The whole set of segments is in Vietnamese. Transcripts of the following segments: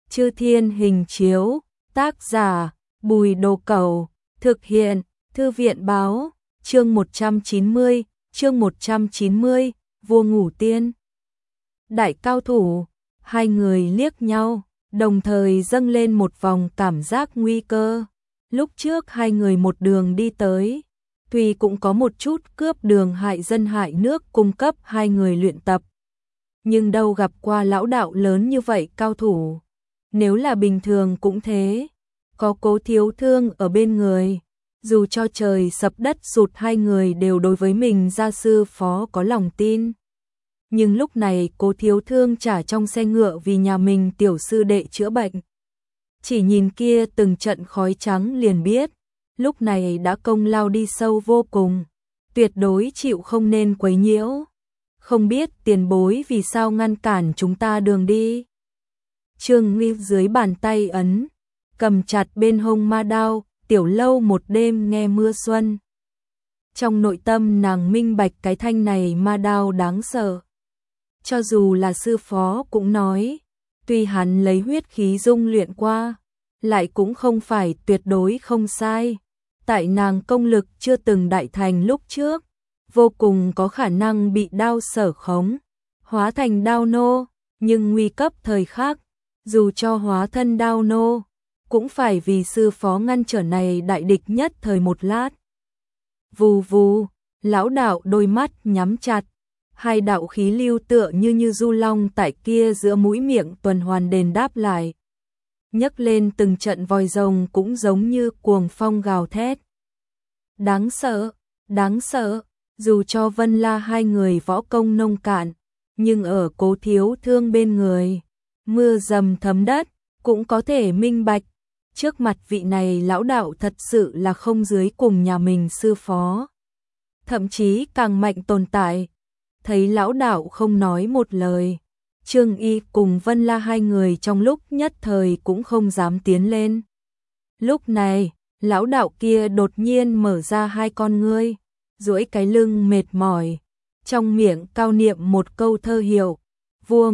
Chư Thiên Hình Chiếu, tác giả Bùi Đồ Cẩu, thực hiện Thư viện Báo, chương 190, Vua Ngủ Tiên. Đại cao thủ, hai người liếc nhau, đồng thời dâng lên một vòng cảm giác nguy cơ. Lúc trước hai người một đường đi tới, tuy cũng có một chút cướp đường hại dân hại nước cung cấp hai người luyện tập. Nhưng đâu gặp qua lão đạo lớn như vậy cao thủ. Nếu là bình thường cũng thế, có Cố Thiếu Thương ở bên người, dù cho trời sập đất sụt hai người đều đối với mình gia sư phó có lòng tin. Nhưng lúc này Cố Thiếu Thương trả trong xe ngựa vì nhà mình tiểu sư đệ chữa bệnh. Chỉ nhìn kia từng trận khói trắng liền biết, lúc này đã công lao đi sâu vô cùng, tuyệt đối chịu không nên quấy nhiễu. Không biết tiền bối vì sao ngăn cản chúng ta đường đi. Trương Nghi dưới bàn tay ấn, cầm chặt bên hông ma đao, tiểu lâu một đêm nghe mưa xuân. Trong nội tâm nàng minh bạch cái thanh này ma đao đáng sợ. Cho dù là sư phó cũng nói, tuy hắn lấy huyết khí dung luyện qua, lại cũng không phải tuyệt đối không sai. Tại nàng công lực chưa từng đại thành lúc trước, vô cùng có khả năng bị đao sở khống, hóa thành đao nô, nhưng nguy cấp thời khắc, dù cho hóa thân đao nô, cũng phải vì sư phó ngăn trở này đại địch nhất thời một lát. Vù vù, lão đạo đôi mắt nhắm chặt, hai đạo khí lưu tựa như du long tại kia giữa mũi miệng tuần hoàn đền đáp lại. Nhấc lên từng trận vòi rồng cũng giống như cuồng phong gào thét. Đáng sợ, dù cho Vân La hai người võ công nông cạn, nhưng ở Cố Thiếu Thương bên người, mưa dầm thấm đất, cũng có thể minh bạch. Trước mặt vị này lão đạo thật sự là không dưới cùng nhà mình sư phó. Thậm chí càng mạnh tồn tại. Thấy lão đạo không nói một lời, Trương Y cùng Vân La hai người trong lúc nhất thời cũng không dám tiến lên. Lúc này, lão đạo kia đột nhiên mở ra hai con ngươi, duỗi cái lưng mệt mỏi, trong miệng cao niệm một câu thơ hiệu: vua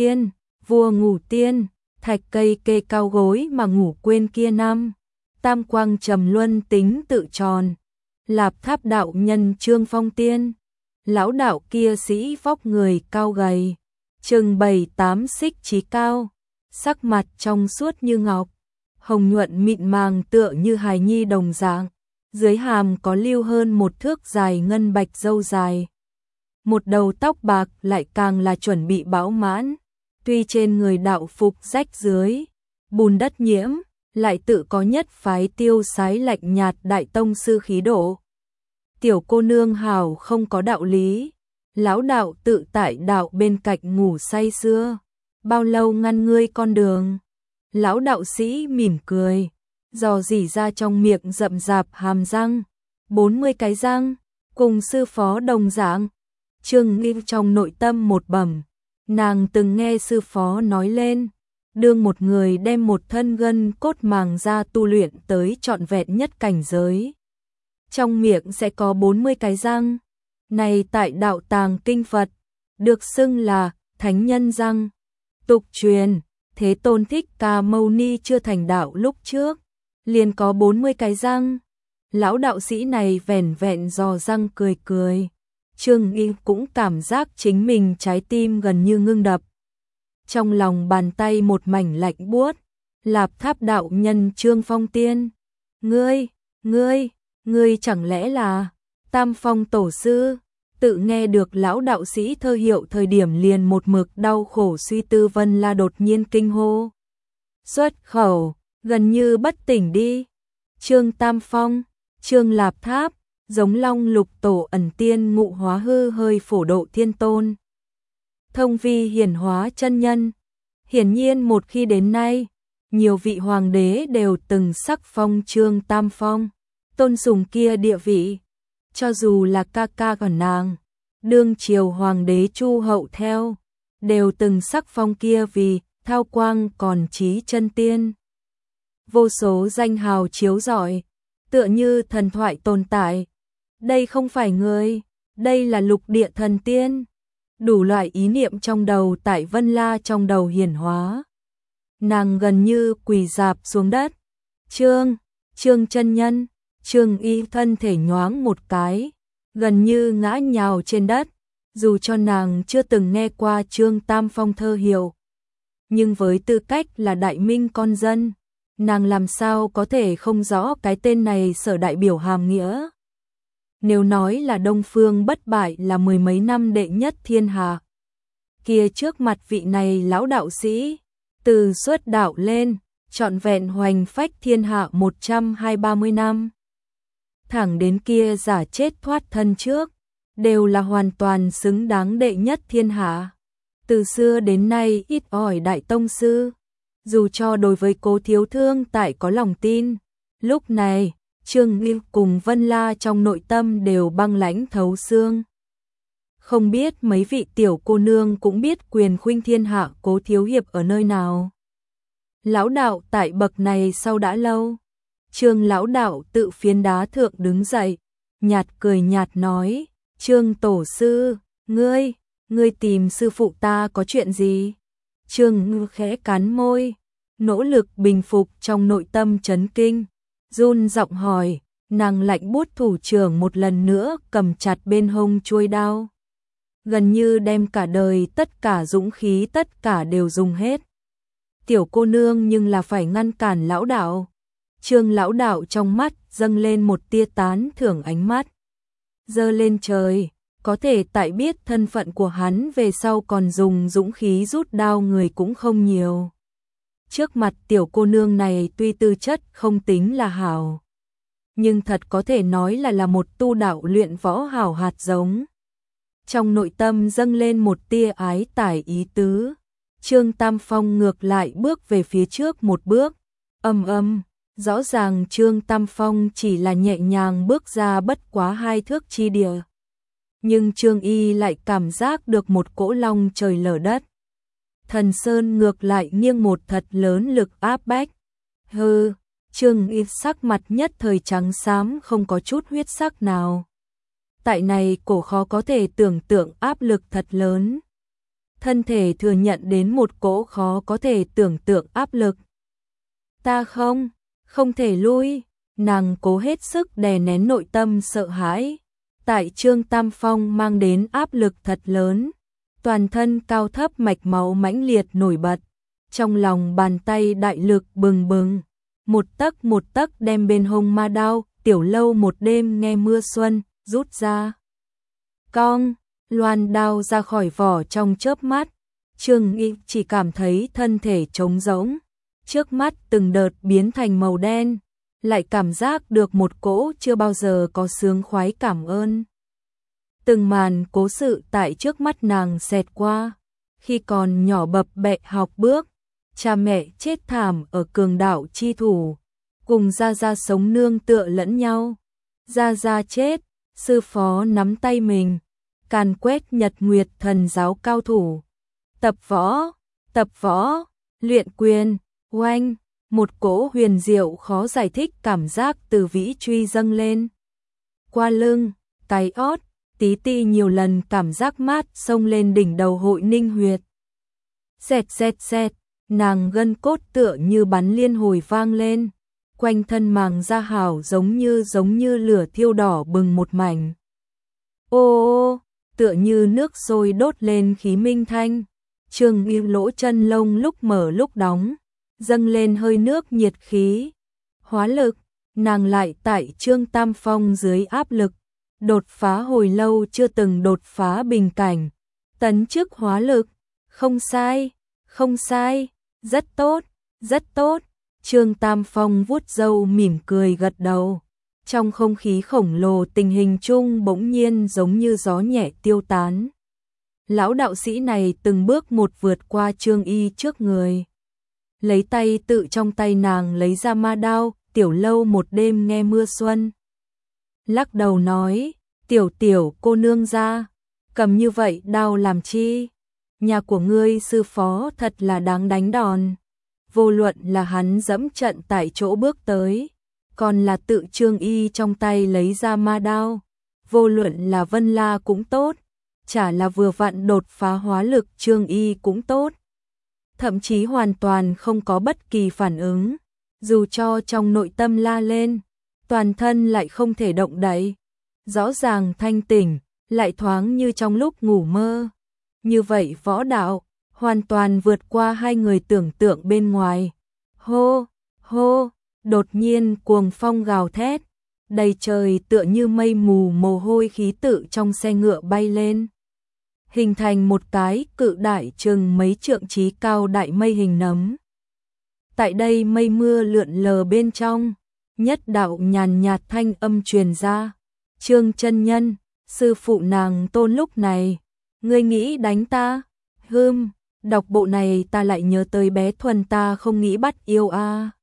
ngủ tiên, thạch cây kê cao gối mà ngủ quên kia năm, tam quang trầm luân tính tự tròn, lạp tháp đạo nhân Trương Phong Tiên. Lão đạo kia sĩ vóc người cao gầy, chừng 7-8 xích chí cao, sắc mặt trong suốt như ngọc, hồng nhuận mịn màng tựa như hài nhi đồng dạng, dưới hàm có lưu hơn một thước dài ngân bạch râu dài. Một đầu tóc bạc lại càng là chuẩn bị bão mãn, tuy trên người đạo phục rách dưới, bùn đất nhiễm, lại tự có nhất phái tiêu sái lạnh nhạt đại tông sư khí độ. Tiểu cô nương hào không có đạo lý, lão đạo tự tại đạo bên cạnh ngủ say sưa, bao lâu ngăn ngươi con đường. Lão đạo sĩ mỉm cười, dò dỉ ra trong miệng rậm rạp hàm răng, 40 cái răng, cùng sư phó đồng dạng. Trương Nghi trong nội tâm một bẩm, nàng từng nghe sư phó nói lên, đương một người đem một thân gân cốt màng ra tu luyện tới trọn vẹn nhất cảnh giới, trong miệng sẽ có 40 cái răng. Này tại đạo tàng kinh Phật, được xưng là thánh nhân răng. Tục truyền, Thế Tôn Thích Ca Mâu Ni chưa thành đạo lúc trước, liền có 40 cái răng. Lão đạo sĩ này vẻn vẹn dò răng cười cười. Trương Nghi cũng cảm giác chính mình trái tim gần như ngưng đập. Trong lòng bàn tay một mảnh lạnh buốt, lạp tháp đạo nhân Trương Phong Tiên. Ngươi chẳng lẽ là Tam Phong Tổ Sư? Tự nghe được lão đạo sĩ thơ hiệu thời điểm liền một mực đau khổ suy tư Vân La đột nhiên kinh hô. Xuất khẩu, gần như bất tỉnh đi. Trương Tam Phong, Trương Lạp Tháp, giống Long Lục Tổ ẩn tiên ngụ hóa hư hơi phổ độ thiên tôn. Thông vi hiển hóa chân nhân. Hiển nhiên một khi đến nay, nhiều vị hoàng đế đều từng sắc phong Trương Tam Phong, tôn sùng kia địa vị. Cho dù là ca ca của nàng, đương triều hoàng đế Chu Hậu theo, đều từng sắc phong kia vì thao quang còn trí chân tiên. Vô số danh hào chiếu rọi, tựa như thần thoại tồn tại. Đây không phải người, đây là lục địa thần tiên. Đủ loại ý niệm trong đầu tại Vân La trong đầu hiển hóa. nàng gần như quỳ rạp xuống đất. Trương chân nhân, Trương Y thân thể nhoáng một cái, gần như ngã nhào trên đất, dù cho nàng chưa từng nghe qua Trương Tam Phong thơ hiệu. Nhưng với tư cách là đại minh con dân, nàng làm sao có thể không rõ cái tên này sở đại biểu hàm nghĩa. Nếu nói là Đông Phương bất bại là mười mấy năm đệ nhất thiên hạ, kia trước mặt vị này lão đạo sĩ, từ xuất đạo lên, trọn vẹn hoành phách thiên hạ 120-130 năm. Thẳng đến kia giả chết thoát thân trước, đều là hoàn toàn xứng đáng đệ nhất thiên hạ. Từ xưa đến nay ít ỏi đại tông sư, dù cho đối với Cố Thiếu Thương tại có lòng tin, lúc này, Trương Nghi cùng Vân La trong nội tâm đều băng lãnh thấu xương. Không biết mấy vị tiểu cô nương cũng biết quyền khuynh thiên hạ Cố thiếu hiệp ở nơi nào. Lão đạo tại bậc này sau đã lâu. Trương lão đạo tự phiến đá thượng đứng dậy, nhạt cười nhạt nói, Trương tổ sư, ngươi tìm sư phụ ta có chuyện gì? Trương Ngư khẽ cắn môi, nỗ lực bình phục trong nội tâm chấn kinh, run giọng hỏi, nàng lạnh buốt thủ trưởng một lần nữa cầm chặt bên hông chuôi đao. Gần như đem cả đời tất cả dũng khí tất cả đều dùng hết. Tiểu cô nương nhưng là phải ngăn cản lão đạo. Trương lão đạo trong mắt dâng lên một tia tán thưởng, ánh mắt giơ lên trời, có thể tại biết thân phận của hắn về sau còn dùng dũng khí rút đao người cũng không nhiều. Trước mặt tiểu cô nương này tuy tư chất không tính là hảo, nhưng thật có thể nói là một tu đạo luyện võ hảo hạt giống. Trong nội tâm dâng lên một tia ái tải ý tứ, Trương Tam Phong ngược lại bước về phía trước một bước, rõ ràng Trương Tam Phong chỉ là nhẹ nhàng bước ra bất quá 2 thước chi địa. Nhưng Trương Y lại cảm giác được một cỗ long trời lở đất. Thần Sơn ngược lại nghiêng một thật lớn lực áp bách. Trương Y sắc mặt nhất thời trắng xám không có chút huyết sắc nào. Tại này cổ khó có thể tưởng tượng áp lực thật lớn. Thân thể thừa nhận đến một cỗ khó có thể tưởng tượng áp lực. Ta không thể lui, nàng cố hết sức đè nén nội tâm sợ hãi. Tại Trương Tam Phong mang đến áp lực thật lớn, toàn thân cao thấp mạch máu mãnh liệt nổi bật, trong lòng bàn tay đại lực bừng bừng, một tấc đem bên hông ma đao, tiểu lâu một đêm nghe mưa xuân, rút ra. Cong, loan đao ra khỏi vỏ trong chớp mắt, Trương Nghi chỉ cảm thấy thân thể trống rỗng, trước mắt từng đợt biến thành màu đen, lại cảm giác được một cỗ chưa bao giờ có sướng khoái cảm ơn. Từng màn cố sự tại trước mắt nàng xẹt qua, khi còn nhỏ bập bẹ học bước, cha mẹ chết thảm ở cường đạo chi thủ, cùng Gia Gia sống nương tựa lẫn nhau. Gia Gia chết, sư phó nắm tay mình, càn quét Nhật Nguyệt thần giáo cao thủ. Tập võ, luyện quyền, oanh, một cỗ huyền diệu khó giải thích cảm giác từ vĩ truy dâng lên. Qua lưng, cái ót, tí ti nhiều lần cảm giác mát xông lên đỉnh đầu Hội Ninh huyệt. Xẹt, nàng gân cốt tựa như bắn liên hồi vang lên, quanh thân màng da hảo giống như lửa thiêu đỏ bừng một mảnh. Ô, tựa như nước sôi đốt lên khí minh thanh, Trương Nghi lỗ chân lông lúc mở lúc đóng, dâng lên hơi nước nhiệt khí. Hóa lực, nàng lại tại Trương Tam Phong dưới áp lực, đột phá hồi lâu chưa từng đột phá bình cảnh, tấn chức hóa lực, không sai, rất tốt. Trương Tam Phong vuốt râu mỉm cười gật đầu. Trong không khí khổng lồ tình hình chung bỗng nhiên giống như gió nhẹ tiêu tán. Lão đạo sĩ này từng bước một vượt qua Trương Y trước người. Lấy tay tự trong tay nàng lấy ra ma đao, tiểu lâu một đêm nghe mưa xuân. Lắc đầu nói, tiểu cô nương ra, cầm như vậy đao làm chi? Nhà của ngươi sư phó thật là đáng đánh đòn. Vô luận là hắn dẫm trận tại chỗ bước tới, còn là tự Trương Y trong tay lấy ra ma đao, vô luận là Vân La cũng tốt, chả là vừa vặn đột phá hóa lực Trương Y cũng tốt. thậm chí hoàn toàn không có bất kỳ phản ứng, dù cho trong nội tâm la lên, toàn thân lại không thể động đậy, rõ ràng thanh tỉnh, lại thoáng như trong lúc ngủ mơ. Như vậy võ đạo, hoàn toàn vượt qua hai người tưởng tượng bên ngoài. Hô, hô, đột nhiên cuồng phong gào thét, đầy trời tựa như mây mù mồ hôi khí tự trong xe ngựa bay lên, hình thành một cái cự đại chừng mấy trượng trí cao đại mây hình nấm. Tại đây mây mưa lượn lờ bên trong, nhất đạo nhàn nhạt thanh âm truyền ra. Trương chân nhân, sư phụ nàng Tôn lúc này, ngươi nghĩ đánh ta? Đọc bộ này ta lại nhớ tới bé Thuần ta không nghĩ bắt yêu a.